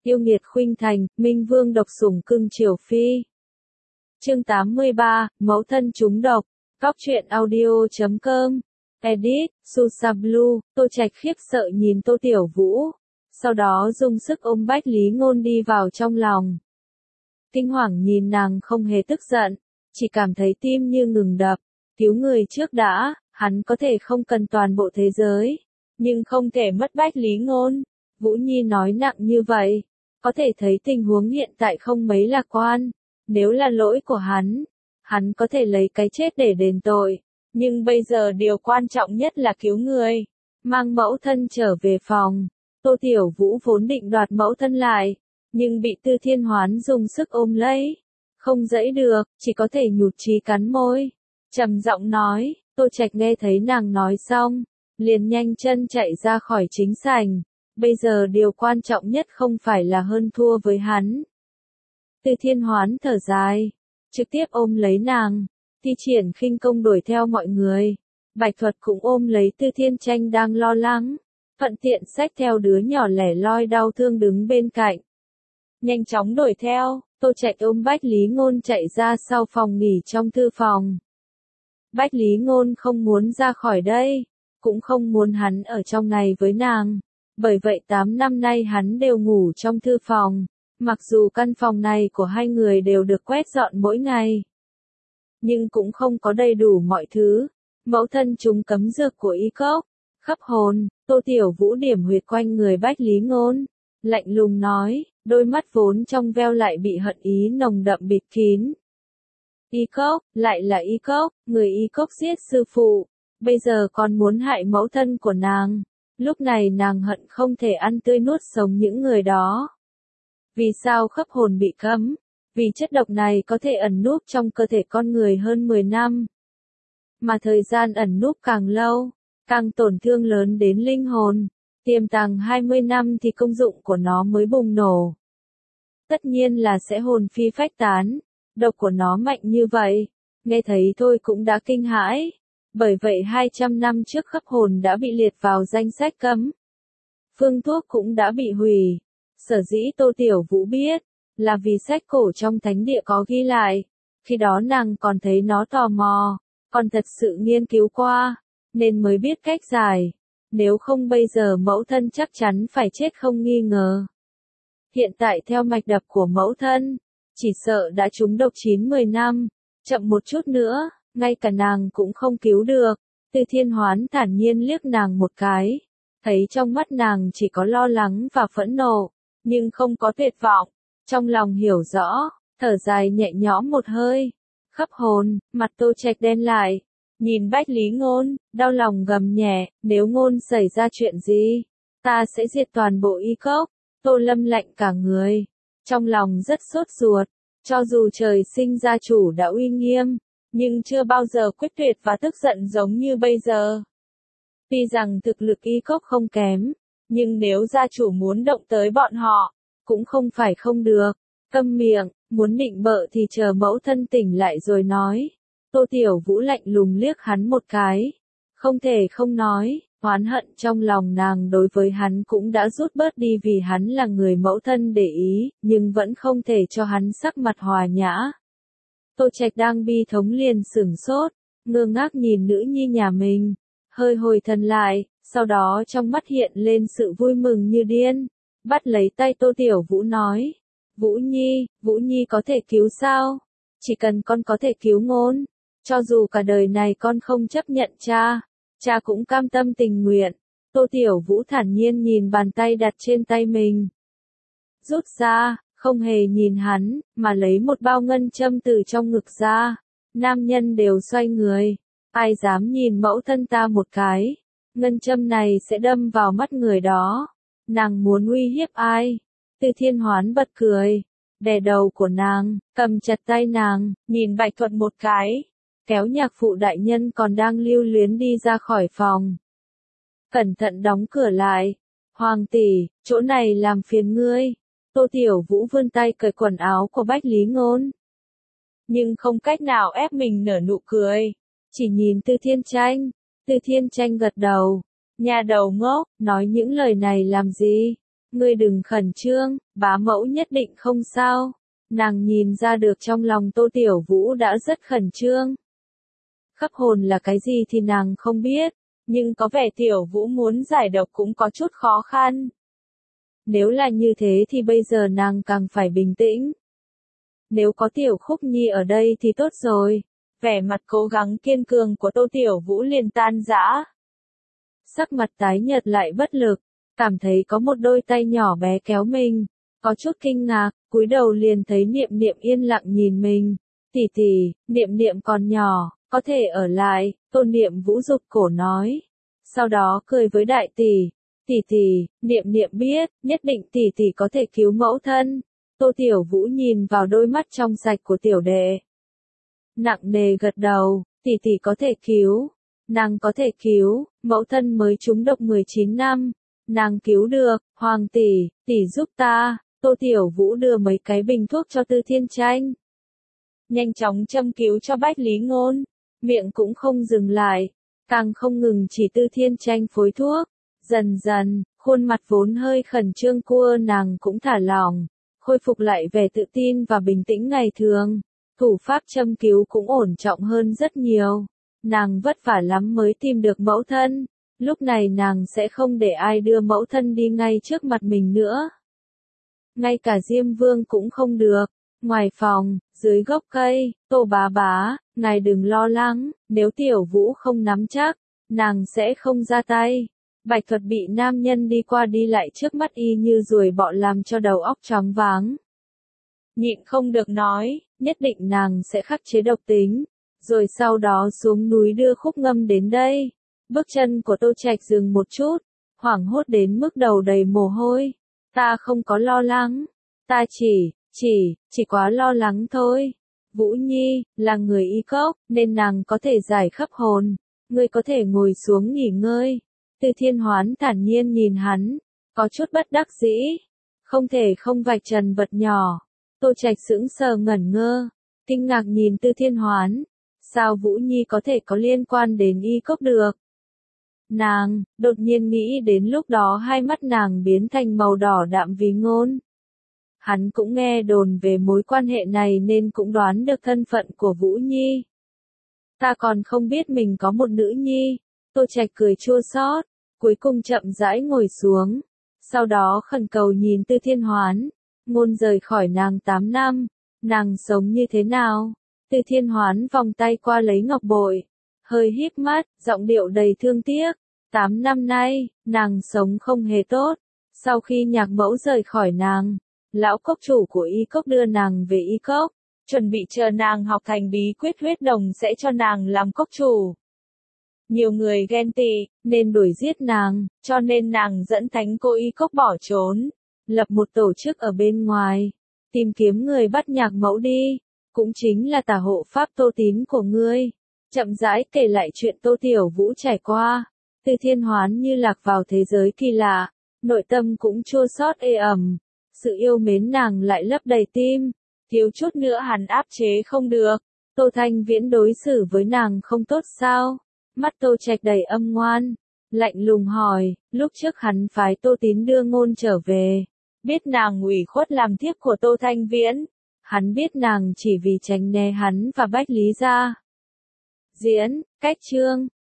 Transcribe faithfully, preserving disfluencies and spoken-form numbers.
Yêu nghiệt khuynh thành, Minh Vương độc sủng cưng chiều phi. Chương tám mươi ba, mẫu thân trúng độc. Góc truyện audio chấm com. Edit, Susablu. Tô Trạch khiếp sợ nhìn Tô Tiểu Vũ. Sau đó dùng sức ôm Bách Lý Ngôn đi vào trong lòng. Kinh hoàng nhìn nàng không hề tức giận, chỉ cảm thấy tim như ngừng đập. Cứu người trước đã, hắn có thể không cần toàn bộ thế giới, nhưng không thể mất Bách Lý Ngôn. Vũ Nhi nói nặng như vậy, có thể thấy tình huống hiện tại không mấy lạc quan. Nếu là lỗi của hắn, hắn có thể lấy cái chết để đền tội. Nhưng bây giờ điều quan trọng nhất là cứu người, mang mẫu thân trở về phòng. Tô Tiểu Vũ vốn định đoạt mẫu thân lại, nhưng bị Tư Thiên Hoán dùng sức ôm lấy. Không dãy được, chỉ có thể nhụt chí cắn môi. Trầm giọng nói, Tô Trạch nghe thấy nàng nói xong, liền nhanh chân chạy ra khỏi chính sảnh. Bây giờ điều quan trọng nhất không phải là hơn thua với hắn. Tư Thiên Hoán thở dài, trực tiếp ôm lấy nàng, thi triển khinh công đuổi theo mọi người. Bạch Thuật cũng ôm lấy Tư Thiên Tranh đang lo lắng, thuận tiện xách theo đứa nhỏ lẻ loi đau thương đứng bên cạnh. Nhanh chóng đuổi theo, Tô Trạch ôm Bách Lý Ngôn chạy ra sau phòng nghỉ trong thư phòng. Bách Lý Ngôn không muốn ra khỏi đây, cũng không muốn hắn ở trong này với nàng. Bởi vậy tám năm nay hắn đều ngủ trong thư phòng, mặc dù căn phòng này của hai người đều được quét dọn mỗi ngày. Nhưng cũng không có đầy đủ mọi thứ. Mẫu thân chúng cấm dược của y cốc, khắp hồn. Tô Tiểu Vũ điểm huyệt quanh người Bách Lý Ngôn, lạnh lùng nói, đôi mắt vốn trong veo lại bị hận ý nồng đậm bịt kín. Y cốc, lại là y cốc, người y cốc giết sư phụ, bây giờ còn muốn hại mẫu thân của nàng. Lúc này nàng hận không thể ăn tươi nuốt sống những người đó. Vì sao khắp hồn bị cấm? Vì chất độc này có thể ẩn núp trong cơ thể con người hơn mười năm. Mà thời gian ẩn núp càng lâu, càng tổn thương lớn đến linh hồn. Tiềm tàng hai mươi năm thì công dụng của nó mới bùng nổ. Tất nhiên là sẽ hồn phi phách tán. Độc của nó mạnh như vậy, nghe thấy thôi cũng đã kinh hãi. Bởi vậy hai trăm năm trước khắp hồn đã bị liệt vào danh sách cấm. Phương thuốc cũng đã bị hủy. Sở dĩ Tô Tiểu Vũ biết, là vì sách cổ trong thánh địa có ghi lại. Khi đó nàng còn thấy nó tò mò, còn thật sự nghiên cứu qua, nên mới biết cách giải. Nếu không bây giờ mẫu thân chắc chắn phải chết không nghi ngờ. Hiện tại theo mạch đập của mẫu thân, chỉ sợ đã trúng độc chín mười năm, chậm một chút nữa, ngay cả nàng cũng không cứu được. Tư Thiên Hoán thản nhiên liếc nàng một cái, thấy trong mắt nàng chỉ có lo lắng và phẫn nộ, nhưng không có tuyệt vọng. Trong lòng hiểu rõ, thở dài nhẹ nhõm một hơi. Khắp hồn, mặt Tô Trạch đen lại, nhìn Bách Lý Ngôn, đau lòng gầm nhẹ, nếu Ngôn xảy ra chuyện gì, ta sẽ diệt toàn bộ y cốc. Tô Lâm lạnh cả người, trong lòng rất sốt ruột, cho dù trời sinh gia chủ đã uy nghiêm, nhưng chưa bao giờ quyết tuyệt và tức giận giống như bây giờ. Tuy rằng thực lực y cốc không kém, nhưng nếu gia chủ muốn động tới bọn họ, cũng không phải không được. Câm miệng, muốn định bợ thì chờ mẫu thân tỉnh lại rồi nói. Tô Tiểu Vũ lạnh lùng liếc hắn một cái. Không thể không nói, oán hận trong lòng nàng đối với hắn cũng đã rút bớt đi vì hắn là người mẫu thân để ý, nhưng vẫn không thể cho hắn sắc mặt hòa nhã. Tô Trạch đang bi thống liền sửng sốt, ngơ ngác nhìn nữ nhi nhà mình, hơi hồi thần lại, sau đó trong mắt hiện lên sự vui mừng như điên, bắt lấy tay Tô Tiểu Vũ nói, Vũ Nhi, Vũ Nhi có thể cứu sao? Chỉ cần con có thể cứu Ngôn, cho dù cả đời này con không chấp nhận cha, cha cũng cam tâm tình nguyện. Tô Tiểu Vũ thản nhiên nhìn bàn tay đặt trên tay mình, rút ra, không hề nhìn hắn, mà lấy một bao ngân châm từ trong ngực ra. Nam nhân đều xoay người, ai dám nhìn mẫu thân ta một cái, ngân châm này sẽ đâm vào mắt người đó. Nàng muốn uy hiếp ai? Tư Thiên Hoán bật cười, đè đầu của nàng, cầm chặt tay nàng, nhìn Bạch Thuật một cái, kéo nhạc phụ đại nhân còn đang lưu luyến đi ra khỏi phòng. Cẩn thận đóng cửa lại. Hoàng tỷ, chỗ này làm phiền ngươi. Tô Tiểu Vũ vươn tay cởi quần áo của Bách Lý Ngôn, nhưng không cách nào ép mình nở nụ cười, chỉ nhìn Tư Thiên Tranh. Tư Thiên Tranh gật đầu, nhà đầu ngốc, nói những lời này làm gì? Ngươi đừng khẩn trương, bá mẫu nhất định không sao. Nàng nhìn ra được trong lòng Tô Tiểu Vũ đã rất khẩn trương. Khắp hồn là cái gì thì nàng không biết, nhưng có vẻ Tiểu Vũ muốn giải độc cũng có chút khó khăn. Nếu là như thế thì bây giờ nàng càng phải bình tĩnh. Nếu có Tiểu Khúc Nhi ở đây thì tốt rồi. Vẻ mặt cố gắng kiên cường của Tô Tiểu Vũ liền tan rã. Sắc mặt tái nhợt lại bất lực, cảm thấy có một đôi tay nhỏ bé kéo mình, có chút kinh ngạc, cúi đầu liền thấy Niệm Niệm yên lặng nhìn mình. Tỷ tỷ, Niệm Niệm còn nhỏ, có thể ở lại, Tô Niệm Vũ giục cổ nói. Sau đó cười với đại tỷ, tỷ tỷ, Niệm Niệm biết, nhất định tỷ tỷ có thể cứu mẫu thân. Tô Tiểu Vũ nhìn vào đôi mắt trong sạch của tiểu đệ. Nặng nề gật đầu, tỷ tỷ có thể cứu. Nàng có thể cứu, mẫu thân mới trúng độc mười chín năm. Nàng cứu được, Hoàng tỷ, tỷ giúp ta. Tô Tiểu Vũ đưa mấy cái bình thuốc cho Tư Thiên Tranh. Nhanh chóng châm cứu cho Bách Lý Ngôn. Miệng cũng không dừng lại, càng không ngừng chỉ Tư Thiên Tranh phối thuốc. Dần dần, khuôn mặt vốn hơi khẩn trương của nàng cũng thả lỏng, khôi phục lại vẻ tự tin và bình tĩnh ngày thường. Thủ pháp châm cứu cũng ổn trọng hơn rất nhiều. Nàng vất vả lắm mới tìm được mẫu thân. Lúc này nàng sẽ không để ai đưa mẫu thân đi ngay trước mặt mình nữa. Ngay cả Diêm Vương cũng không được. Ngoài phòng, dưới gốc cây, Tô bá bá, ngài đừng lo lắng, nếu Tiểu Vũ không nắm chắc, nàng sẽ không ra tay. Bạch Thuật bị nam nhân đi qua đi lại trước mắt y như ruồi bọ làm cho đầu óc choáng váng. Nhịn không được nói, nhất định nàng sẽ khắc chế độc tính, rồi sau đó xuống núi đưa Khúc Ngâm đến đây. Bước chân của Tô Trạch dừng một chút, hoảng hốt đến mức đầu đầy mồ hôi. Ta không có lo lắng, ta chỉ, chỉ, chỉ quá lo lắng thôi. Vũ Nhi, là người y cốc, nên nàng có thể giải khắp hồn. Ngươi có thể ngồi xuống nghỉ ngơi. Từ Thiên Hoán thản nhiên nhìn hắn, có chút bất đắc dĩ. Không thể không vạch trần vật nhỏ. Tô Trạch sững sờ ngẩn ngơ, kinh ngạc nhìn Tư Thiên Hoán. Sao Vũ Nhi có thể có liên quan đến y cốc được? Nàng, đột nhiên nghĩ đến lúc đó hai mắt nàng biến thành màu đỏ đạm vì Ngôn. Hắn cũng nghe đồn về mối quan hệ này nên cũng đoán được thân phận của Vũ Nhi. Ta còn không biết mình có một nữ nhi. Tô Trạch cười chua xót, cuối cùng chậm rãi ngồi xuống. Sau đó khẩn cầu nhìn Tư Thiên Hoán. Ngôn rời khỏi nàng tám năm, nàng sống như thế nào? Tư Thiên Hoán vòng tay qua lấy ngọc bội, hơi híp mắt, giọng điệu đầy thương tiếc. Tám năm nay, nàng sống không hề tốt. Sau khi nhạc mẫu rời khỏi nàng, lão cốc chủ của y cốc đưa nàng về y cốc, chuẩn bị chờ nàng học thành bí quyết huyết đồng sẽ cho nàng làm cốc chủ. Nhiều người ghen tị, nên đuổi giết nàng, cho nên nàng dẫn thánh cô y cốc bỏ trốn, lập một tổ chức ở bên ngoài, tìm kiếm người bắt nhạc mẫu đi, cũng chính là tà hộ pháp Tô Tín của ngươi. Chậm rãi kể lại chuyện Tô Tiểu Vũ trải qua. Tư Thiên Hoán như lạc vào thế giới kỳ lạ, nội tâm cũng chua xót ê ẩm. Sự yêu mến nàng lại lấp đầy tim, thiếu chút nữa hắn áp chế không được. Tô Thanh Viễn đối xử với nàng không tốt sao? Mắt Tô Trạch đầy âm ngoan, lạnh lùng hỏi, lúc trước hắn phái Tô Tín đưa Ngôn trở về, biết nàng ủy khuất làm thiếp của Tô Thanh Viễn, hắn biết nàng chỉ vì tránh né hắn và Bách Lý gia. Diễn, cách chương